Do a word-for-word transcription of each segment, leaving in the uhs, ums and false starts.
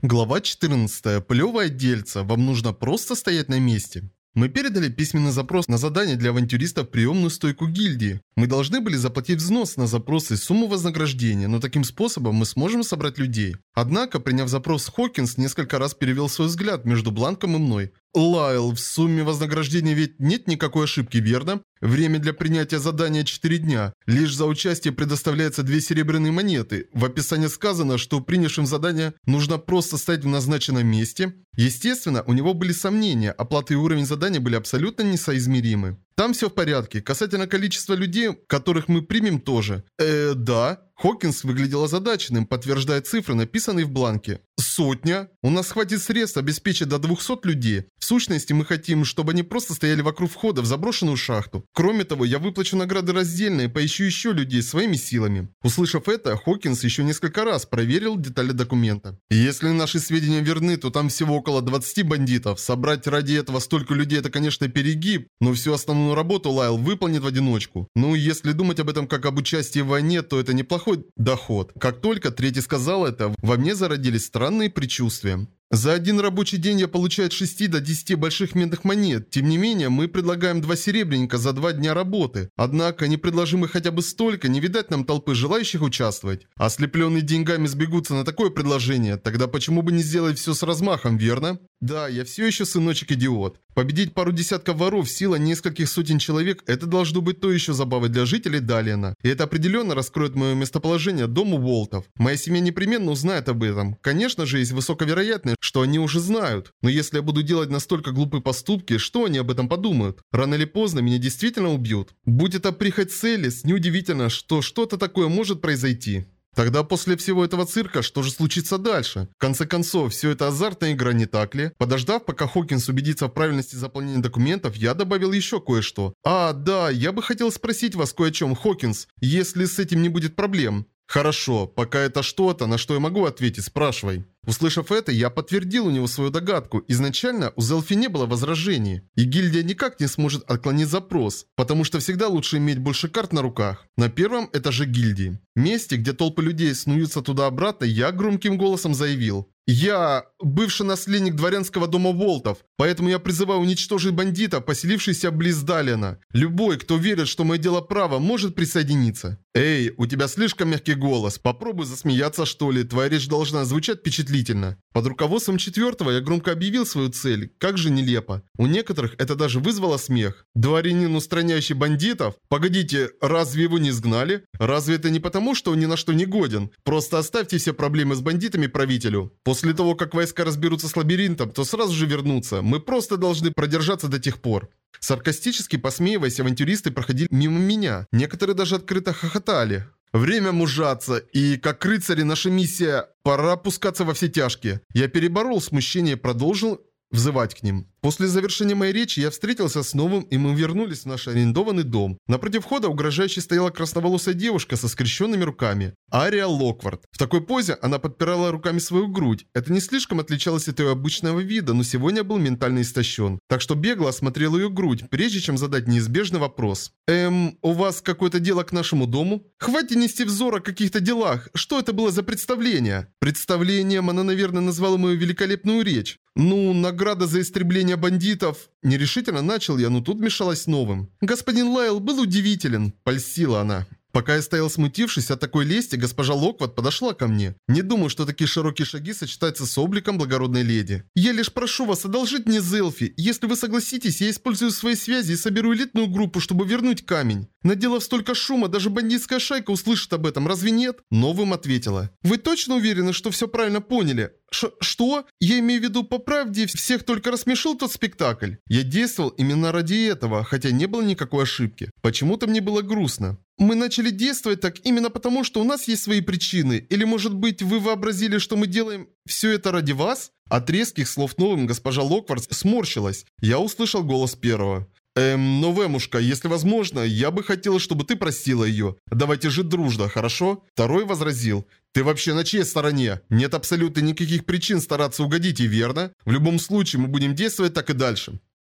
Глава четырнадцатая. Плевое дельце. Вам нужно просто стоять на месте. Мы передали письменный запрос на задание для авантюристов в приемную стойку гильдии. Мы должны были заплатить взнос на запрос и сумму вознаграждения, но таким способом мы сможем собрать людей. Однако, приняв запрос, Хокинс несколько раз перевел свой взгляд между Бланком и мной. Лайл, в сумме вознаграждения ведь нет никакой ошибки, верно? Время для принятия задания четыре дня. Лишь за участие предоставляется две серебряные монеты. В описании сказано, что принявшим задание нужно просто стоять в назначенном месте. Естественно, у него были сомнения, оплата и уровень задания были абсолютно несоизмеримы. Там все в порядке. Касательно количества людей, которых мы примем, тоже. Э, да. Хокинс выглядел озадаченным, подтверждая цифры, написанные в бланке. Сотня? У нас хватит средств обеспечить до двухсот людей. В сущности, мы хотим, чтобы они просто стояли вокруг входа в заброшенную шахту. Кроме того, я выплачу награды раздельно и поищу еще людей своими силами. Услышав это, Хокинс еще несколько раз проверил детали документа. Если наши сведения верны, то там всего около двадцати бандитов. Собрать ради этого столько людей — это, конечно, перегиб, но всю основную работу Лайл выполнит в одиночку. Ну, если думать об этом как об участии в войне, то это неплохой доход. Как только третий сказал это, во мне зародились странные предчувствия. За один рабочий день я получаю от шести до десяти больших медных монет. Тем не менее, мы предлагаем два серебряника за два дня работы. Однако, не предложим мы хотя бы столько, не видать нам толпы желающих участвовать. Ослепленные деньгами сбегутся на такое предложение. Тогда почему бы не сделать все с размахом, верно? Да, я все еще сыночек-идиот. Победить пару десятков воров, сила нескольких сотен человек – это должно быть то еще забавой для жителей Далиана. И это определенно раскроет мое местоположение дому Волтов. Моя семья непременно узнает об этом. Конечно же, есть высокая вероятность, что они уже знают. Но если я буду делать настолько глупые поступки, что они об этом подумают? Рано или поздно меня действительно убьют. Будь это прихоть Селис, неудивительно, что что-то такое может произойти. Тогда после всего этого цирка, что же случится дальше? В конце концов, все это азартная игра, не так ли? Подождав, пока Хокинс убедится в правильности заполнения документов, я добавил еще кое-что. А, да, я бы хотел спросить вас кое о чем, Хокинс, если с этим не будет проблем. Хорошо, пока это что-то, на что я могу ответить, спрашивай. Услышав это, я подтвердил у него свою догадку. Изначально у Зелфи не было возражений. И гильдия никак не сможет отклонить запрос, потому что всегда лучше иметь больше карт на руках. На первом этаже гильдии. В месте, где толпы людей снуются туда-обратно, я громким голосом заявил. Я бывший наследник дворянского дома Волтов, поэтому я призываю уничтожить бандитов, поселившихся близ Далиана. Любой, кто верит, что мое дело право, может присоединиться. Эй, у тебя слишком мягкий голос. Попробуй засмеяться, что ли. Твоя речь должна звучать впечатлительно. Под руководством четвертого я громко объявил свою цель. Как же нелепо. У некоторых это даже вызвало смех. Дворянин, устраняющий бандитов? Погодите, разве его не изгнали? Разве это не потому, что он ни на что не годен? Просто оставьте все проблемы с бандитами правителю. После того, как войска разберутся с лабиринтом, то сразу же вернутся. Мы просто должны продержаться до тех пор. Саркастически посмеиваясь, авантюристы проходили мимо меня. Некоторые даже открыто хохотали. Время мужаться, и как рыцари наша миссия, пора опускаться во все тяжкие. Я переборол смущение и продолжил взывать к ним. После завершения моей речи я встретился с новым, и мы вернулись в наш арендованный дом. Напротив входа угрожающе стояла красноволосая девушка со скрещенными руками. Ария Локвард. В такой позе она подпирала руками свою грудь. Это не слишком отличалось от ее обычного вида, но сегодня я был ментально истощен. Так что бегло осмотрел ее грудь, прежде чем задать неизбежный вопрос. Эм, у вас какое-то дело к нашему дому? Хватит нести взор о каких-то делах. Что это было за представление? Представлением она, наверное, назвала мою великолепную речь. Ну, награда за истребление бандитов. Нерешительно начал я, но тут вмешалась новым. Господин Лайл был удивителен. Польстила она. Пока я стоял смутившись от такой лести, госпожа Локвард подошла ко мне. Не думаю, что такие широкие шаги сочетаются с обликом благородной леди. Я лишь прошу вас одолжить мне Зелфи. Если вы согласитесь, я использую свои связи и соберу элитную группу, чтобы вернуть камень. Наделав столько шума, даже бандитская шайка услышит об этом, разве нет? Новым ответила. Вы точно уверены, что все правильно поняли? Ш что? Я имею в виду, по правде, всех только рассмешил тот спектакль. Я действовал именно ради этого, хотя не было никакой ошибки. Почему-то мне было грустно. Мы начали действовать так именно потому, что у нас есть свои причины. Или, может быть, вы вообразили, что мы делаем все это ради вас? От резких слов новым госпожа Локвард сморщилась. Я услышал голос первого. Эм, но, Вэмушка, если возможно, я бы хотела, чтобы ты простила ее. Давайте жить дружно, хорошо? Второй возразил. Ты вообще на чьей стороне? Нет абсолютно никаких причин стараться угодить ей, верно? В любом случае, мы будем действовать так и дальше.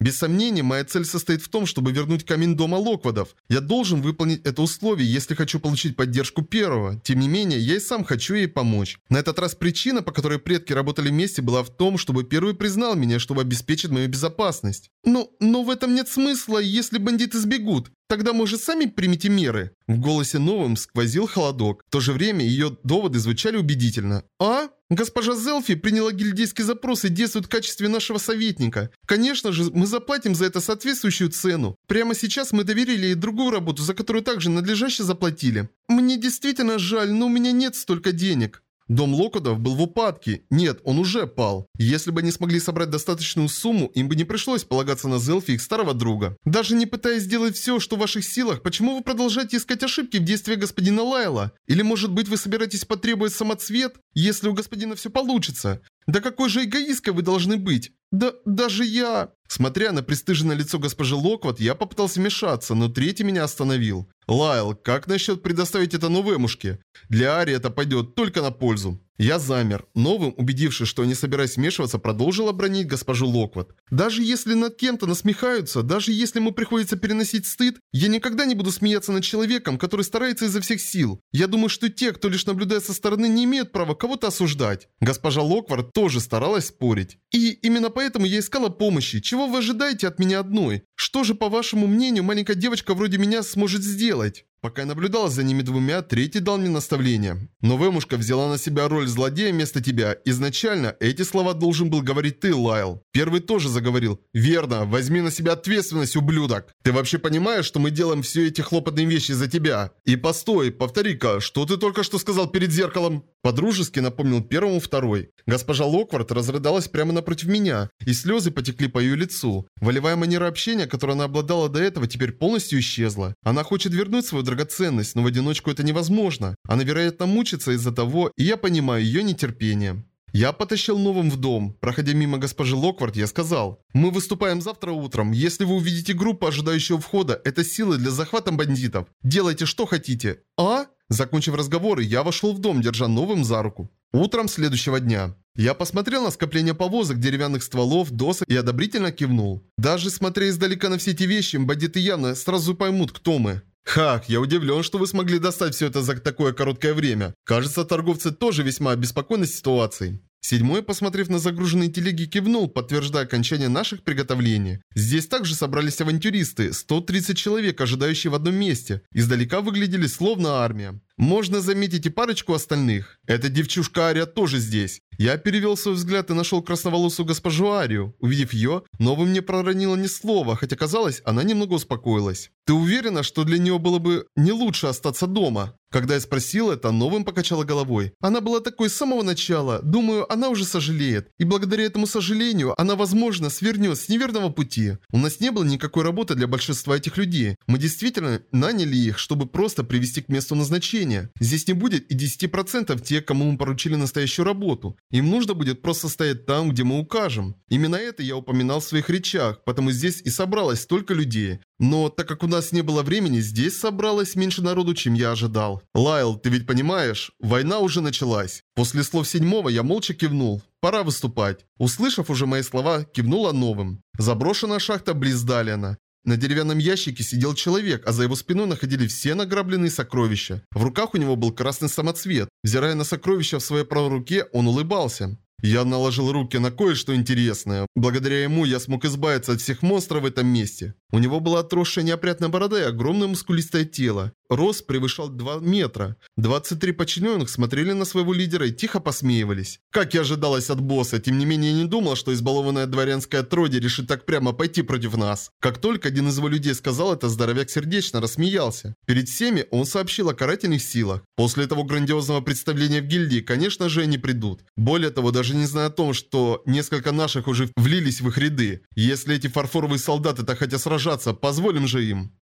Без сомнения, моя цель состоит в том, чтобы вернуть камень дома Локводов. Я должен выполнить это условие, если хочу получить поддержку первого. Тем не менее, я и сам хочу ей помочь. На этот раз причина, по которой предки работали вместе, была в том, чтобы первый признал меня, чтобы обеспечить мою безопасность. Но, но в этом нет смысла, если бандиты сбегут. Тогда, может, сами примите меры?» В голосе Новым сквозил холодок. В то же время ее доводы звучали убедительно. «А? Госпожа Зелфи приняла гильдейский запрос и действует в качестве нашего советника. Конечно же, мы заплатим за это соответствующую цену. Прямо сейчас мы доверили ей другую работу, за которую также надлежаще заплатили. Мне действительно жаль, но у меня нет столько денег». Дом Локводов был в упадке. Нет, он уже пал. Если бы они смогли собрать достаточную сумму, им бы не пришлось полагаться на Зелфи, их старого друга. Даже не пытаясь сделать все, что в ваших силах, почему вы продолжаете искать ошибки в действиях господина Лайла? Или, может быть, вы собираетесь потребовать самоцвет, если у господина все получится? Да какой же эгоисткой вы должны быть? Да даже я... Смотря на пристыженное лицо госпожи Локвуд, я попытался вмешаться, но третий меня остановил. «Лайл, как насчет предоставить это Новемушке? Для Ари это пойдет только на пользу». Я замер. Новым, убедившись, что не собираюсь вмешиваться, продолжил обронить госпожу Локвуд. «Даже если над кем-то насмехаются, даже если ему приходится переносить стыд, я никогда не буду смеяться над человеком, который старается изо всех сил. Я думаю, что те, кто лишь наблюдает со стороны, не имеют права кого-то осуждать». Госпожа Локвуд тоже старалась спорить. «И именно поэтому я искала помощи. Чего вы ожидаете от меня одной? Что же, по вашему мнению, маленькая девочка вроде меня сможет сделать?» Пока я наблюдал за ними двумя, третий дал мне наставление. «Новемушка взяла на себя роль злодея вместо тебя. Изначально эти слова должен был говорить ты, Лайл». Первый тоже заговорил. «Верно, возьми на себя ответственность, ублюдок. Ты вообще понимаешь, что мы делаем все эти хлопотные вещи за тебя? И постой, повтори-ка, что ты только что сказал перед зеркалом?» Подружески напомнил первому второй. Госпожа Локвуд разрыдалась прямо напротив меня, и слезы потекли по ее лицу. Волевая манера общения, которой она обладала до этого, теперь полностью исчезла. Она хочет вернуть свою драгоценность, но в одиночку это невозможно. Она, вероятно, мучится из-за того, и я понимаю ее нетерпение. Я потащил Новым в дом. Проходя мимо госпожи Локвуд, я сказал: «Мы выступаем завтра утром. Если вы увидите группу, ожидающую входа, это силы для захвата бандитов. Делайте, что хотите». «А?» Закончив разговоры, я вошел в дом, держа Новым за руку. Утром следующего дня. Я посмотрел на скопление повозок, деревянных стволов, досок и одобрительно кивнул. Даже смотря издалека на все эти вещи, бандиты явно сразу поймут, кто мы. «Хак, я удивлен, что вы смогли достать все это за такое короткое время. Кажется, торговцы тоже весьма обеспокоены ситуацией». Седьмой, посмотрев на загруженные телеги, кивнул, подтверждая окончание наших приготовлений. Здесь также собрались авантюристы, сто тридцать человек, ожидающие в одном месте. Издалека выглядели словно армия. Можно заметить и парочку остальных. Эта девчушка Ария тоже здесь. Я перевел свой взгляд и нашел красноволосую госпожу Арию. Увидев ее, Новым не проронила ни слова, хотя казалось, она немного успокоилась. «Ты уверена, что для нее было бы не лучше остаться дома?» Когда я спросил это, Новым покачала головой. «Она была такой с самого начала. Думаю, она уже сожалеет. И благодаря этому сожалению, она, возможно, свернет с неверного пути. У нас не было никакой работы для большинства этих людей. Мы действительно наняли их, чтобы просто привести к месту назначения. Здесь не будет и десяти процентов тех, кому мы поручили настоящую работу. Им нужно будет просто стоять там, где мы укажем. Именно это я упоминал в своих речах, потому здесь и собралось столько людей. Но так как у нас не было времени, здесь собралось меньше народу, чем я ожидал. Лайл, ты ведь понимаешь, война уже началась». После слов седьмого я молча кивнул. Пора выступать. Услышав уже мои слова, кивнула Новым. Заброшенная шахта близ Далиана. На деревянном ящике сидел человек, а за его спиной находились все награбленные сокровища. В руках у него был красный самоцвет. Взирая на сокровища в своей правой руке, он улыбался. Я наложил руки на кое-что интересное. Благодаря ему я смог избавиться от всех монстров в этом месте. У него была отросшая неопрятная борода и огромное мускулистое тело. Рост превышал два метра. двадцать три подчиненных смотрели на своего лидера и тихо посмеивались. Как и ожидалось от босса, тем не менее я не думал, что избалованное дворянское отродье решит так прямо пойти против нас. Как только один из его людей сказал это, здоровяк сердечно рассмеялся. Перед всеми он сообщил о карательных силах. После того грандиозного представления в гильдии, конечно же, они придут. Более того, даже не зная о том, что несколько наших уже влились в их ряды. Если эти фарфоровые солдаты так хотят сражаться, позволим же им.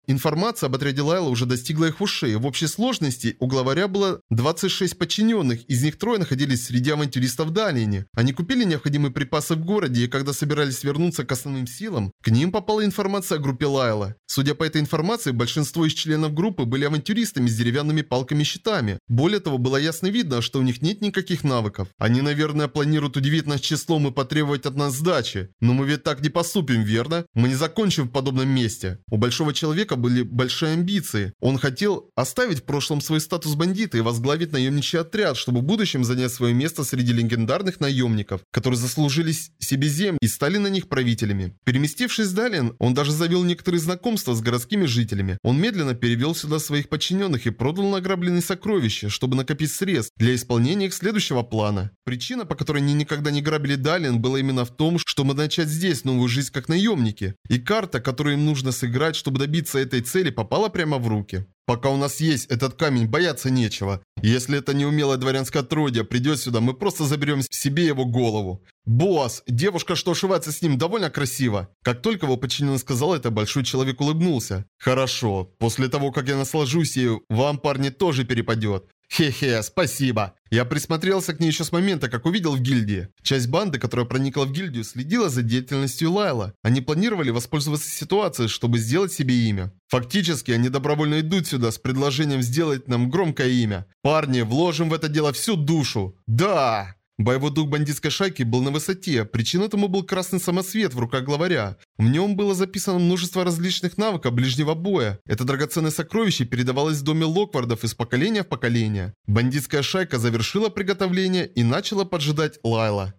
Информация об отряде Лайла уже достигла их ушей. В общей сложности у главаря было двадцать шесть подчиненных, из них трое находились среди авантюристов Далине. Они купили необходимые припасы в городе, и когда собирались вернуться к основным силам, к ним попала информация о группе Лайла. Судя по этой информации, большинство из членов группы были авантюристами с деревянными палками и щитами. Более того, было ясно видно, что у них нет никаких навыков. Они, наверное, планируют удивить нас числом и потребовать от нас сдачи. Но мы ведь так не поступим, верно? Мы не закончим в подобном месте. У большого человека были большие амбиции. Он хотел оставить в прошлом свой статус бандита и возглавить наемничий отряд, чтобы в будущем занять свое место среди легендарных наемников, которые заслужили себе земли и стали на них правителями. Переместившись в Далин, он даже завел некоторые знакомства с городскими жителями. Он медленно перевел сюда своих подчиненных и продал награбленные сокровища, чтобы накопить средств для исполнения их следующего плана. Причина, по которой они никогда не грабили Далин, была именно в том, чтобы начать здесь новую жизнь как наемники. И карта, которую им нужно сыграть, чтобы добиться этой цели, попала прямо в руки. Пока у нас есть этот камень, бояться нечего. Если это неумелое дворянское отродье придет сюда, мы просто заберем себе его голову. Босс, девушка, что ошивается с ним, довольно красиво. Как только его подчиненный сказал это, большой человек улыбнулся. Хорошо, после того, как я наслажусь ею, вам, парни, тоже перепадет. Хе-хе, спасибо. Я присмотрелся к ней еще с момента, как увидел в гильдии. Часть банды, которая проникла в гильдию, следила за деятельностью Лайла. Они планировали воспользоваться ситуацией, чтобы сделать себе имя. Фактически, они добровольно идут сюда с предложением сделать нам громкое имя. Парни, вложим в это дело всю душу. Да! Боевой дух бандитской шайки был на высоте. Причиной тому был красный самосвет в руках главаря. В нем было записано множество различных навыков ближнего боя. Это драгоценное сокровище передавалось в доме Локвардов из поколения в поколение. Бандитская шайка завершила приготовление и начала поджидать Лайла.